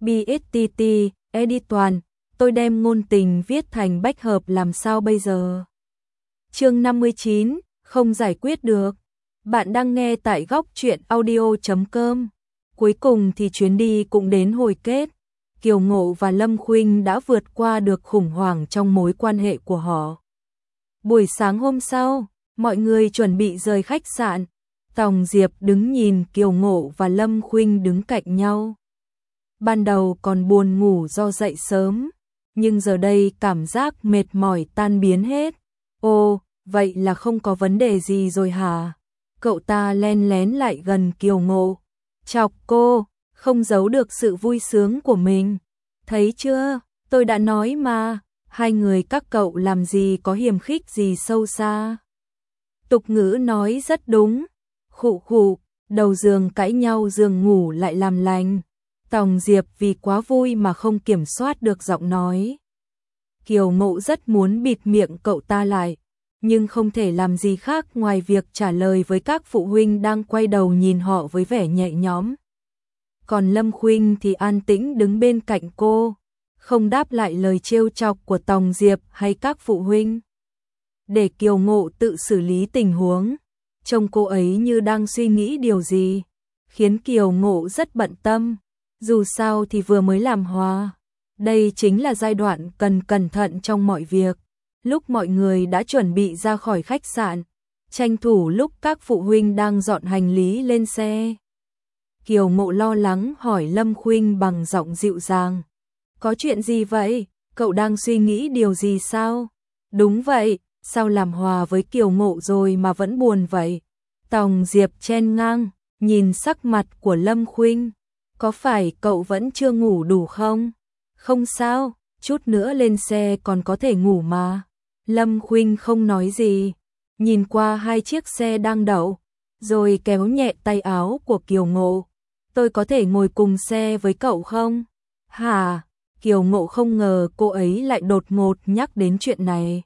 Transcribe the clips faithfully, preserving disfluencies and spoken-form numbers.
bê ét tê tê, edit toàn, tôi đem ngôn tình viết thành bách hợp làm sao bây giờ? Chương năm mươi chín, không giải quyết được. Bạn đang nghe tại góc truyện audio chấm com. Cuối cùng thì chuyến đi cũng đến hồi kết. Kiều Ngộ và Lâm Khuynh đã vượt qua được khủng hoảng trong mối quan hệ của họ. Buổi sáng hôm sau, mọi người chuẩn bị rời khách sạn. Tòng Diệp đứng nhìn Kiều Ngộ và Lâm Khuynh đứng cạnh nhau. Ban đầu còn buồn ngủ do dậy sớm, nhưng giờ đây cảm giác mệt mỏi tan biến hết. Ồ, vậy là không có vấn đề gì rồi hả? Cậu ta len lén lại gần Kiều Ngộ, chọc cô, không giấu được sự vui sướng của mình. Thấy chưa, tôi đã nói mà, hai người các cậu làm gì có hiềm khích gì sâu xa. Tục ngữ nói rất đúng, khụ khụ, đầu giường cãi nhau giường ngủ lại làm lành. Tòng Diệp vì quá vui mà không kiểm soát được giọng nói. Kiều Ngộ rất muốn bịt miệng cậu ta lại, nhưng không thể làm gì khác ngoài việc trả lời với các phụ huynh đang quay đầu nhìn họ với vẻ nhẹ nhõm. Còn Lâm Khuynh thì an tĩnh đứng bên cạnh cô, không đáp lại lời trêu chọc của Tòng Diệp hay các phụ huynh. Để Kiều Ngộ tự xử lý tình huống, trông cô ấy như đang suy nghĩ điều gì, khiến Kiều Ngộ rất bận tâm. Dù sao thì vừa mới làm hòa, đây chính là giai đoạn cần cẩn thận trong mọi việc. Lúc mọi người đã chuẩn bị ra khỏi khách sạn, tranh thủ lúc các phụ huynh đang dọn hành lý lên xe, Kiều Ngộ lo lắng hỏi Lâm Khuynh bằng giọng dịu dàng. Có chuyện gì vậy? Cậu đang suy nghĩ điều gì sao? Đúng vậy, sao làm hòa với Kiều Ngộ rồi mà vẫn buồn vậy? Tòng Diệp chen ngang, nhìn sắc mặt của Lâm Khuynh. Có phải cậu vẫn chưa ngủ đủ không? Không sao, chút nữa lên xe còn có thể ngủ mà. Lâm Khuynh không nói gì, nhìn qua hai chiếc xe đang đậu, rồi kéo nhẹ tay áo của Kiều Ngộ. Tôi có thể ngồi cùng xe với cậu không? Hả? Kiều Ngộ không ngờ cô ấy lại đột ngột nhắc đến chuyện này.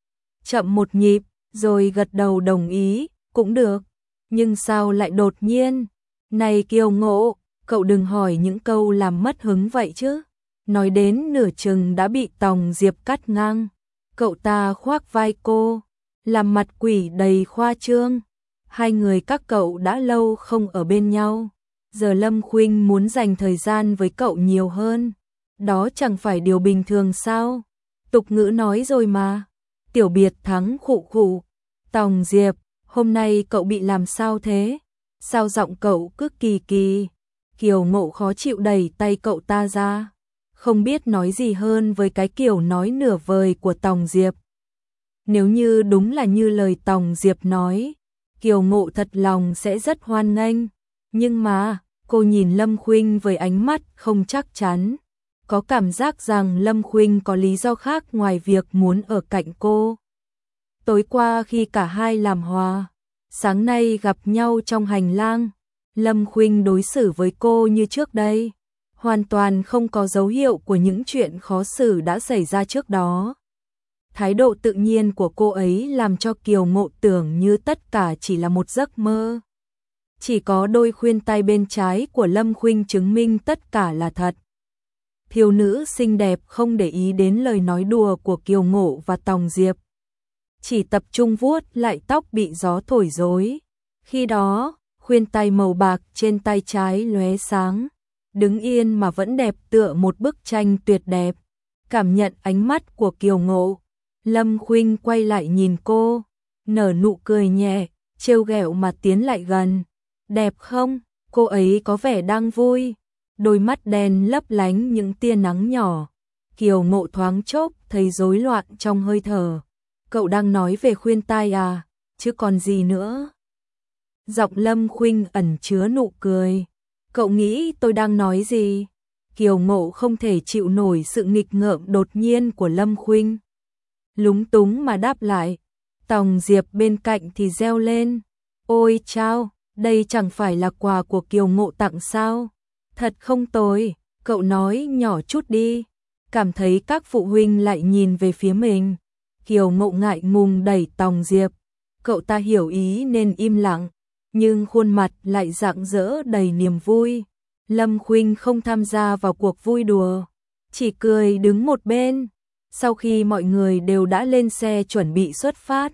Chậm một nhịp, rồi gật đầu đồng ý, cũng được. Nhưng sao lại đột nhiên? Này Kiều Ngộ, cậu đừng hỏi những câu làm mất hứng vậy chứ. Nói đến nửa chừng đã bị Tòng Diệp cắt ngang. Cậu ta khoác vai cô, làm mặt quỷ đầy khoa trương. Hai người các cậu đã lâu không ở bên nhau. Giờ Lâm Khuynh muốn dành thời gian với cậu nhiều hơn. Đó chẳng phải điều bình thường sao? Tục ngữ nói rồi mà. Tiểu biệt thắng khụ khụ. Tòng Diệp, hôm nay cậu bị làm sao thế? Sao giọng cậu cứ kỳ kỳ? Kiều Ngộ khó chịu đẩy tay cậu ta ra, không biết nói gì hơn với cái kiểu nói nửa vời của Tòng Diệp. Nếu như đúng là như lời Tòng Diệp nói, Kiều Ngộ thật lòng sẽ rất hoan nghênh. Nhưng mà, cô nhìn Lâm Khuynh với ánh mắt không chắc chắn, có cảm giác rằng Lâm Khuynh có lý do khác ngoài việc muốn ở cạnh cô. Tối qua khi cả hai làm hòa, sáng nay gặp nhau trong hành lang, Lâm Khuynh đối xử với cô như trước đây, hoàn toàn không có dấu hiệu của những chuyện khó xử đã xảy ra trước đó. Thái độ tự nhiên của cô ấy làm cho Kiều Ngộ tưởng như tất cả chỉ là một giấc mơ. Chỉ có đôi khuyên tai bên trái của Lâm Khuynh chứng minh tất cả là thật. Thiếu nữ xinh đẹp không để ý đến lời nói đùa của Kiều Ngộ và Tòng Diệp, chỉ tập trung vuốt lại tóc bị gió thổi rối. Khi đó, khuyên tai màu bạc trên tay trái lóe sáng, đứng yên mà vẫn đẹp tựa một bức tranh tuyệt đẹp. Cảm nhận ánh mắt của Kiều Ngộ, Lâm Khuynh quay lại nhìn cô, nở nụ cười nhẹ, trêu ghẹo mà tiến lại gần. Đẹp không? Cô ấy có vẻ đang vui, đôi mắt đen lấp lánh những tia nắng nhỏ. Kiều Ngộ thoáng chốc thấy rối loạn trong hơi thở. Cậu đang nói về khuyên tai à, chứ còn gì nữa? Giọng Lâm Khuynh ẩn chứa nụ cười. Cậu nghĩ tôi đang nói gì? Kiều Ngộ không thể chịu nổi sự nghịch ngợm đột nhiên của Lâm Khuynh, lúng túng mà đáp lại. Tòng Diệp bên cạnh thì reo lên. Ôi chao, đây chẳng phải là quà của Kiều Ngộ tặng sao? Thật không tồi, cậu nói nhỏ chút đi. Cảm thấy các phụ huynh lại nhìn về phía mình, Kiều Ngộ ngại ngùng đẩy Tòng Diệp. Cậu ta hiểu ý nên im lặng, nhưng khuôn mặt lại rạng rỡ đầy niềm vui. Lâm Khuynh không tham gia vào cuộc vui đùa, chỉ cười đứng một bên. Sau khi mọi người đều đã lên xe chuẩn bị xuất phát,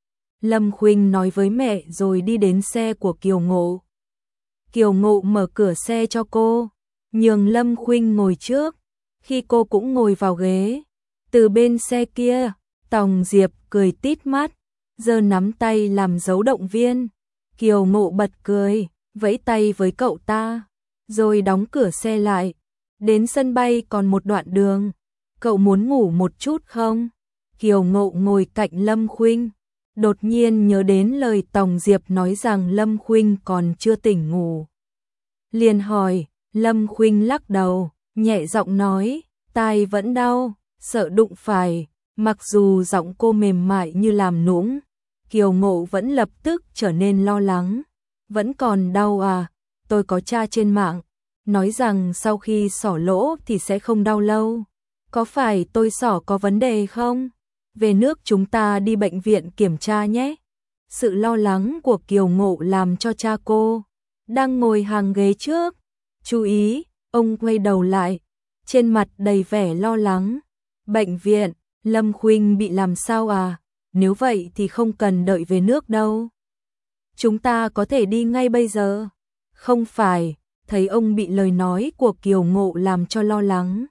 Lâm Khuynh nói với mẹ rồi đi đến xe của Kiều Ngộ. Kiều Ngộ mở cửa xe cho cô, nhường Lâm Khuynh ngồi trước, khi cô cũng ngồi vào ghế. Từ bên xe kia, Tòng Diệp cười tít mắt, giơ nắm tay làm dấu động viên. Kiều Ngộ bật cười, vẫy tay với cậu ta, rồi đóng cửa xe lại. Đến sân bay còn một đoạn đường, cậu muốn ngủ một chút không? Kiều Ngộ ngồi cạnh Lâm Khuynh, đột nhiên nhớ đến lời Tòng Diệp nói rằng Lâm Khuynh còn chưa tỉnh ngủ. Liền hỏi, Lâm Khuynh lắc đầu, nhẹ giọng nói, tai vẫn đau, sợ đụng phải. Mặc dù giọng cô mềm mại như làm nũng, Kiều Ngộ vẫn lập tức trở nên lo lắng. Vẫn còn đau à? Tôi có tra trên mạng, nói rằng sau khi xỏ lỗ thì sẽ không đau lâu. Có phải tôi xỏ có vấn đề không? Về nước chúng ta đi bệnh viện kiểm tra nhé. Sự lo lắng của Kiều Ngộ làm cho cha cô, đang ngồi hàng ghế trước, chú ý. Ông quay đầu lại, trên mặt đầy vẻ lo lắng. Bệnh viện, Lâm Khuynh bị làm sao à? Nếu vậy thì không cần đợi về nước đâu. Chúng ta có thể đi ngay bây giờ. Không phải, thấy ông bị lời nói của Kiều Ngộ làm cho lo lắng.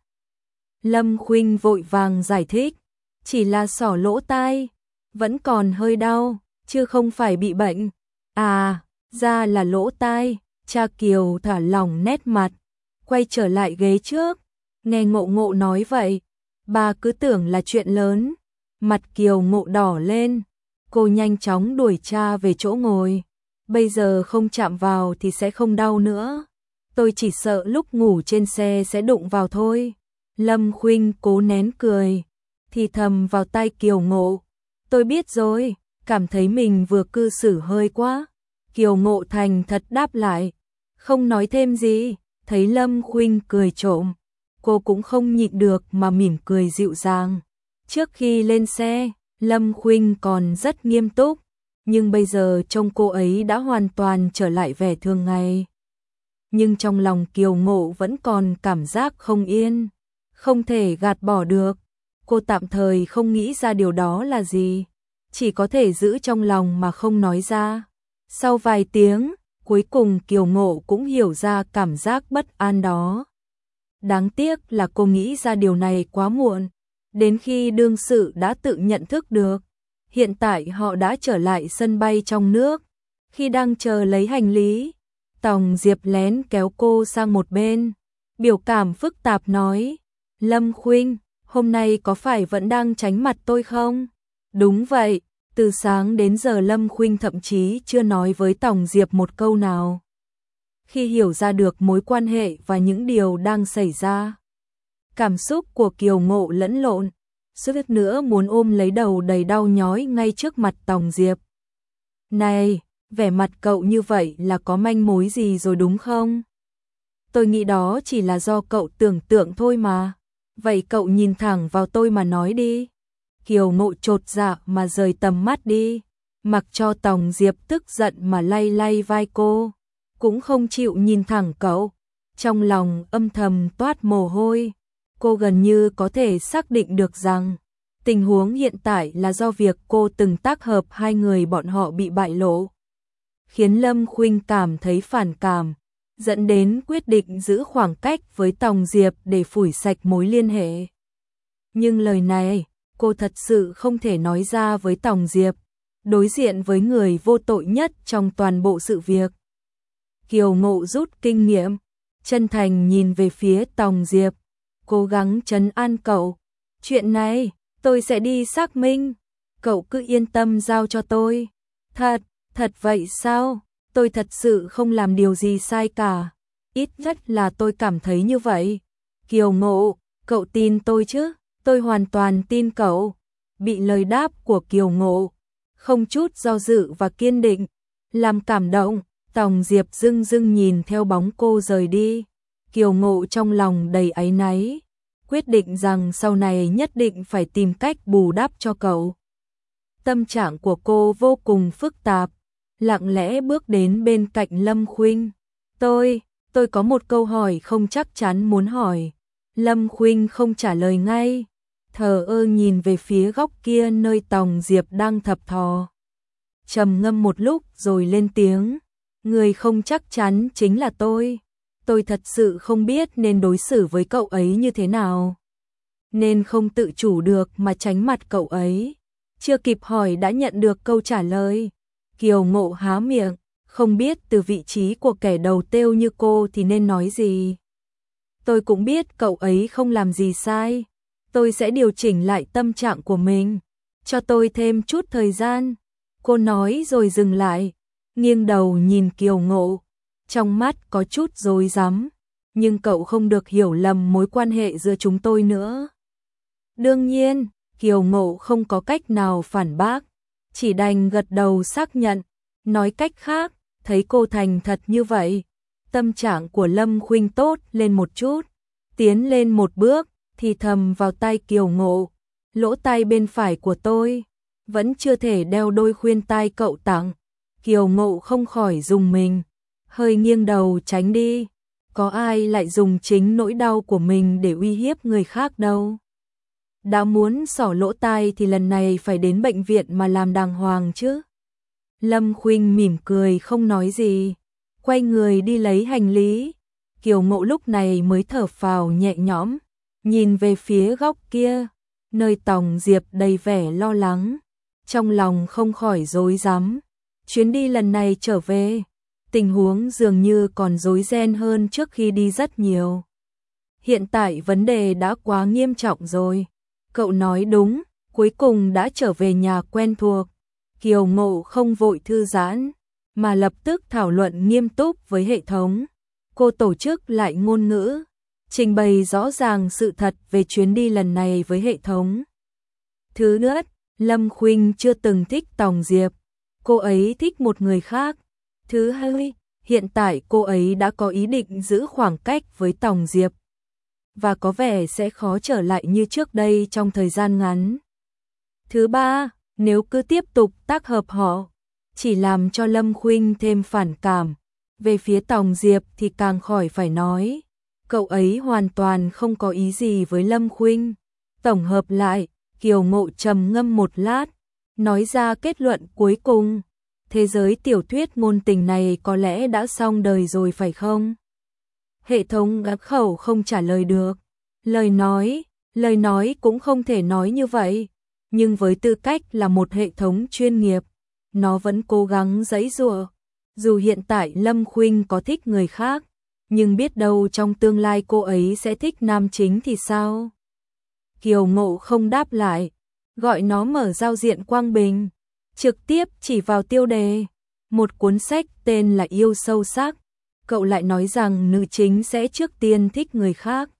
Lâm Khuynh vội vàng giải thích, chỉ là xỏ lỗ tai, vẫn còn hơi đau, chứ không phải bị bệnh. À, ra là lỗ tai. Cha Kiều thả lỏng nét mặt, quay trở lại ghế trước. Nghe Ngộ Ngộ nói vậy, bà cứ tưởng là chuyện lớn. Mặt Kiều Ngộ đỏ lên, cô nhanh chóng đuổi cha về chỗ ngồi. Bây giờ không chạm vào thì sẽ không đau nữa. Tôi chỉ sợ lúc ngủ trên xe sẽ đụng vào thôi. Lâm Khuynh cố nén cười, thì thầm vào tai Kiều Ngộ. Tôi biết rồi, cảm thấy mình vừa cư xử hơi quá. Kiều Ngộ thành thật đáp lại, không nói thêm gì. Thấy Lâm Khuynh cười trộm, cô cũng không nhịn được mà mỉm cười dịu dàng. Trước khi lên xe, Lâm Khuynh còn rất nghiêm túc, nhưng bây giờ trông cô ấy đã hoàn toàn trở lại vẻ thường ngày. Nhưng trong lòng Kiều Ngộ vẫn còn cảm giác không yên, không thể gạt bỏ được. Cô tạm thời không nghĩ ra điều đó là gì, chỉ có thể giữ trong lòng mà không nói ra. Sau vài tiếng, cuối cùng Kiều Ngộ cũng hiểu ra cảm giác bất an đó. Đáng tiếc là cô nghĩ ra điều này quá muộn, đến khi đương sự đã tự nhận thức được. Hiện tại họ đã trở lại sân bay trong nước. Khi đang chờ lấy hành lý, Tòng Diệp lén kéo cô sang một bên, biểu cảm phức tạp nói, Lâm Khuynh, hôm nay có phải vẫn đang tránh mặt tôi không? Đúng vậy, từ sáng đến giờ Lâm Khuynh thậm chí chưa nói với Tòng Diệp một câu nào. Khi hiểu ra được mối quan hệ và những điều đang xảy ra, cảm xúc của Kiều Ngộ lẫn lộn, suýt nữa muốn ôm lấy đầu đầy đau nhói ngay trước mặt Tòng Diệp. Này, vẻ mặt cậu như vậy là có manh mối gì rồi đúng không? Tôi nghĩ đó chỉ là do cậu tưởng tượng thôi mà. Vậy cậu nhìn thẳng vào tôi mà nói đi. Kiều Ngộ chột dạ mà rời tầm mắt đi, mặc cho Tòng Diệp tức giận mà lay lay vai cô, cũng không chịu nhìn thẳng cậu. Trong lòng âm thầm toát mồ hôi, cô gần như có thể xác định được rằng tình huống hiện tại là do việc cô từng tác hợp hai người bọn họ bị bại lộ, khiến Lâm Khuynh cảm thấy phản cảm, dẫn đến quyết định giữ khoảng cách với Tòng Diệp để phủi sạch mối liên hệ. Nhưng lời này, cô thật sự không thể nói ra với Tòng Diệp, đối diện với người vô tội nhất trong toàn bộ sự việc. Kiều Ngộ rút kinh nghiệm, chân thành nhìn về phía Tòng Diệp, cố gắng trấn an cậu. Chuyện này, tôi sẽ đi xác minh, cậu cứ yên tâm giao cho tôi. Thật, thật vậy sao? Tôi thật sự không làm điều gì sai cả. Ít nhất là tôi cảm thấy như vậy. Kiều Ngộ, cậu tin tôi chứ? Tôi hoàn toàn tin cậu. Bị lời đáp của Kiều Ngộ, không chút do dự và kiên định, làm cảm động, Tòng Diệp dưng dưng nhìn theo bóng cô rời đi. Kiều Ngộ trong lòng đầy áy náy, quyết định rằng sau này nhất định phải tìm cách bù đắp cho cậu. Tâm trạng của cô vô cùng phức tạp, lặng lẽ bước đến bên cạnh Lâm Khuynh. Tôi, tôi có một câu hỏi không chắc chắn muốn hỏi. Lâm Khuynh không trả lời ngay, thờ ơ nhìn về phía góc kia nơi Tòng Diệp đang thập thò. Trầm ngâm một lúc rồi lên tiếng, người không chắc chắn chính là tôi. Tôi thật sự không biết nên đối xử với cậu ấy như thế nào, nên không tự chủ được mà tránh mặt cậu ấy. Chưa kịp hỏi đã nhận được câu trả lời. Kiều Ngộ há miệng, không biết từ vị trí của kẻ đầu têu như cô thì nên nói gì. Tôi cũng biết cậu ấy không làm gì sai. Tôi sẽ điều chỉnh lại tâm trạng của mình. Cho tôi thêm chút thời gian. Cô nói rồi dừng lại, nghiêng đầu nhìn Kiều Ngộ, trong mắt có chút rối rắm. Nhưng cậu không được hiểu lầm mối quan hệ giữa chúng tôi nữa. Đương nhiên, Kiều Ngộ không có cách nào phản bác, chỉ đành gật đầu xác nhận. Nói cách khác, thấy cô thành thật như vậy, tâm trạng của Lâm Khuynh tốt lên một chút. Tiến lên một bước, thì thầm vào tai Kiều Ngộ, lỗ tai bên phải của tôi vẫn chưa thể đeo đôi khuyên tai cậu tặng. Kiều Ngộ không khỏi rùng mình, hơi nghiêng đầu tránh đi. Có ai lại dùng chính nỗi đau của mình để uy hiếp người khác đâu. Đã muốn xỏ lỗ tai thì lần này phải đến bệnh viện mà làm đàng hoàng chứ. Lâm Khuynh mỉm cười không nói gì, quay người đi lấy hành lý. Kiều Ngộ lúc này mới thở phào nhẹ nhõm, nhìn về phía góc kia, nơi Tòng Diệp đầy vẻ lo lắng, trong lòng không khỏi rối rắm. Chuyến đi lần này trở về, tình huống dường như còn rối ren hơn trước khi đi rất nhiều. Hiện tại vấn đề đã quá nghiêm trọng rồi. Cậu nói đúng, cuối cùng đã trở về nhà quen thuộc. Kiều Ngộ không vội thư giãn, mà lập tức thảo luận nghiêm túc với hệ thống. Cô tổ chức lại ngôn ngữ, trình bày rõ ràng sự thật về chuyến đi lần này với hệ thống. Thứ nhất, Lâm Khuynh chưa từng thích Tòng Diệp, cô ấy thích một người khác. Thứ hai, hiện tại cô ấy đã có ý định giữ khoảng cách với Tòng Diệp, và có vẻ sẽ khó trở lại như trước đây trong thời gian ngắn. Thứ ba, nếu cứ tiếp tục tác hợp họ, chỉ làm cho Lâm Khuynh thêm phản cảm. Về phía Tòng Diệp thì càng khỏi phải nói, cậu ấy hoàn toàn không có ý gì với Lâm Khuynh. Tổng hợp lại, Kiều Ngộ trầm ngâm một lát, nói ra kết luận cuối cùng. Thế giới tiểu thuyết ngôn tình này có lẽ đã xong đời rồi phải không? Hệ thống gác khẩu không trả lời được. Lời nói, lời nói cũng không thể nói như vậy. Nhưng với tư cách là một hệ thống chuyên nghiệp, nó vẫn cố gắng giãy giụa. Dù hiện tại Lâm Khuynh có thích người khác, nhưng biết đâu trong tương lai cô ấy sẽ thích nam chính thì sao? Kiều Ngộ không đáp lại, gọi nó mở giao diện quang bình, trực tiếp chỉ vào tiêu đề. Một cuốn sách tên là Yêu Sâu Sắc. Cậu lại nói rằng nữ chính sẽ trước tiên thích người khác,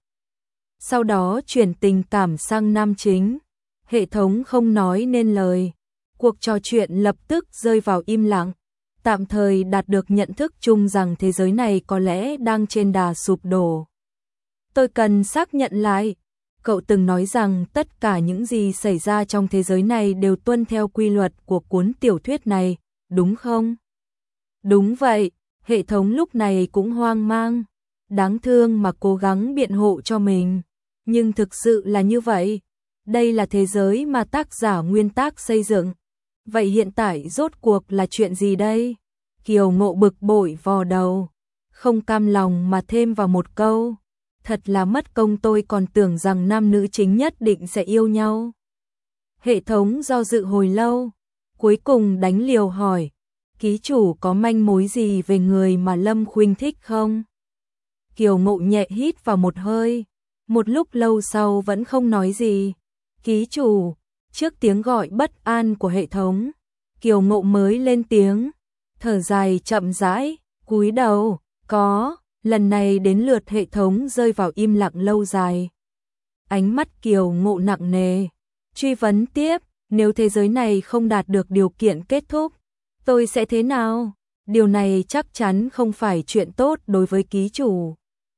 sau đó chuyển tình cảm sang nam chính. Hệ thống không nói nên lời. Cuộc trò chuyện lập tức rơi vào im lặng, tạm thời đạt được nhận thức chung rằng thế giới này có lẽ đang trên đà sụp đổ. Tôi cần xác nhận lại. Cậu từng nói rằng tất cả những gì xảy ra trong thế giới này đều tuân theo quy luật của cuốn tiểu thuyết này, đúng không? Đúng vậy. Hệ thống lúc này cũng hoang mang, đáng thương mà cố gắng biện hộ cho mình. Nhưng thực sự là như vậy. Đây là thế giới mà tác giả nguyên tác xây dựng. Vậy hiện tại rốt cuộc là chuyện gì đây? Kiều Ngộ bực bội vò đầu, không cam lòng mà thêm vào một câu. Thật là mất công, tôi còn tưởng rằng nam nữ chính nhất định sẽ yêu nhau. Hệ thống do dự hồi lâu, cuối cùng đánh liều hỏi, ký chủ có manh mối gì về người mà Lâm Khuynh thích không? Kiều Ngộ nhẹ hít vào một hơi, một lúc lâu sau vẫn không nói gì. Ký chủ, trước tiếng gọi bất an của hệ thống, Kiều Ngộ mới lên tiếng, thở dài chậm rãi, cúi đầu, có. Lần này đến lượt hệ thống rơi vào im lặng lâu dài. Ánh mắt Kiều Ngộ nặng nề, truy vấn tiếp, nếu thế giới này không đạt được điều kiện kết thúc, tôi sẽ thế nào? Điều này chắc chắn không phải chuyện tốt đối với ký chủ.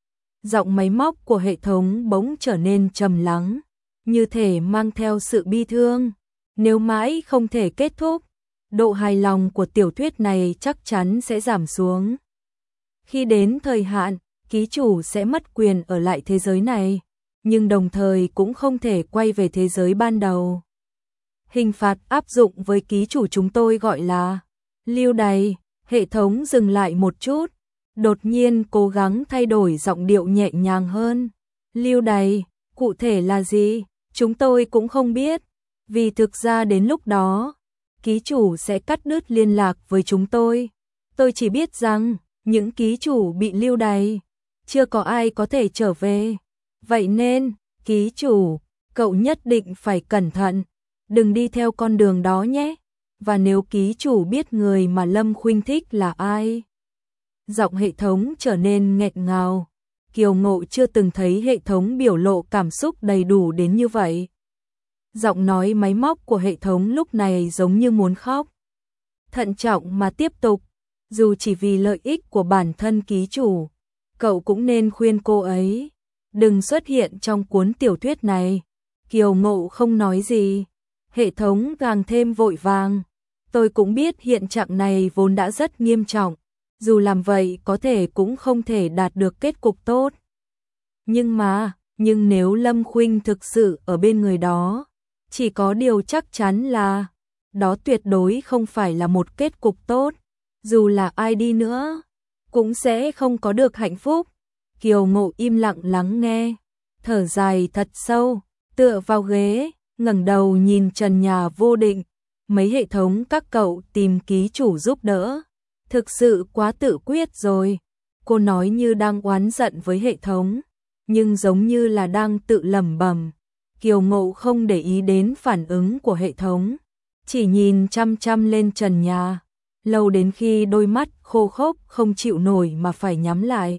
Giọng máy móc của hệ thống bỗng trở nên trầm lắng, như thể mang theo sự bi thương. Nếu mãi không thể kết thúc, độ hài lòng của tiểu thuyết này chắc chắn sẽ giảm xuống. Khi đến thời hạn, ký chủ sẽ mất quyền ở lại thế giới này, nhưng đồng thời cũng không thể quay về thế giới ban đầu. Hình phạt áp dụng với ký chủ chúng tôi gọi là lưu đày. Hệ thống dừng lại một chút, đột nhiên cố gắng thay đổi giọng điệu nhẹ nhàng hơn. Lưu đày, cụ thể là gì? Chúng tôi cũng không biết, vì thực ra đến lúc đó, ký chủ sẽ cắt đứt liên lạc với chúng tôi. Tôi chỉ biết rằng, những ký chủ bị lưu đày, chưa có ai có thể trở về. Vậy nên, ký chủ, cậu nhất định phải cẩn thận, đừng đi theo con đường đó nhé. Và nếu ký chủ biết người mà Lâm Khuynh thích là ai? Giọng hệ thống trở nên nghẹn ngào. Kiều Ngộ chưa từng thấy hệ thống biểu lộ cảm xúc đầy đủ đến như vậy. Giọng nói máy móc của hệ thống lúc này giống như muốn khóc. Thận trọng mà tiếp tục, dù chỉ vì lợi ích của bản thân ký chủ, cậu cũng nên khuyên cô ấy đừng xuất hiện trong cuốn tiểu thuyết này. Kiều Ngộ không nói gì, hệ thống càng thêm vội vàng. Tôi cũng biết hiện trạng này vốn đã rất nghiêm trọng, dù làm vậy có thể cũng không thể đạt được kết cục tốt. Nhưng mà, nhưng nếu Lâm Khuynh thực sự ở bên người đó, chỉ có điều chắc chắn là, đó tuyệt đối không phải là một kết cục tốt, dù là ai đi nữa, cũng sẽ không có được hạnh phúc. Kiều Ngộ im lặng lắng nghe, thở dài thật sâu, tựa vào ghế, ngẩng đầu nhìn trần nhà vô định. Mấy hệ thống các cậu tìm ký chủ giúp đỡ, thực sự quá tự quyết rồi. Cô nói như đang oán giận với hệ thống, nhưng giống như là đang tự lẩm bẩm. Kiều Ngộ không để ý đến phản ứng của hệ thống, chỉ nhìn chăm chăm lên trần nhà, lâu đến khi đôi mắt khô khốc không chịu nổi mà phải nhắm lại.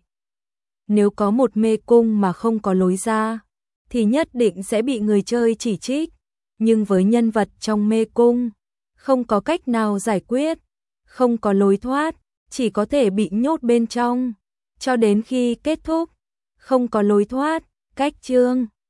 Nếu có một mê cung mà không có lối ra, thì nhất định sẽ bị người chơi chỉ trích. Nhưng với nhân vật trong mê cung, không có cách nào giải quyết, không có lối thoát, chỉ có thể bị nhốt bên trong, cho đến khi kết thúc. Không có lối thoát, cách chương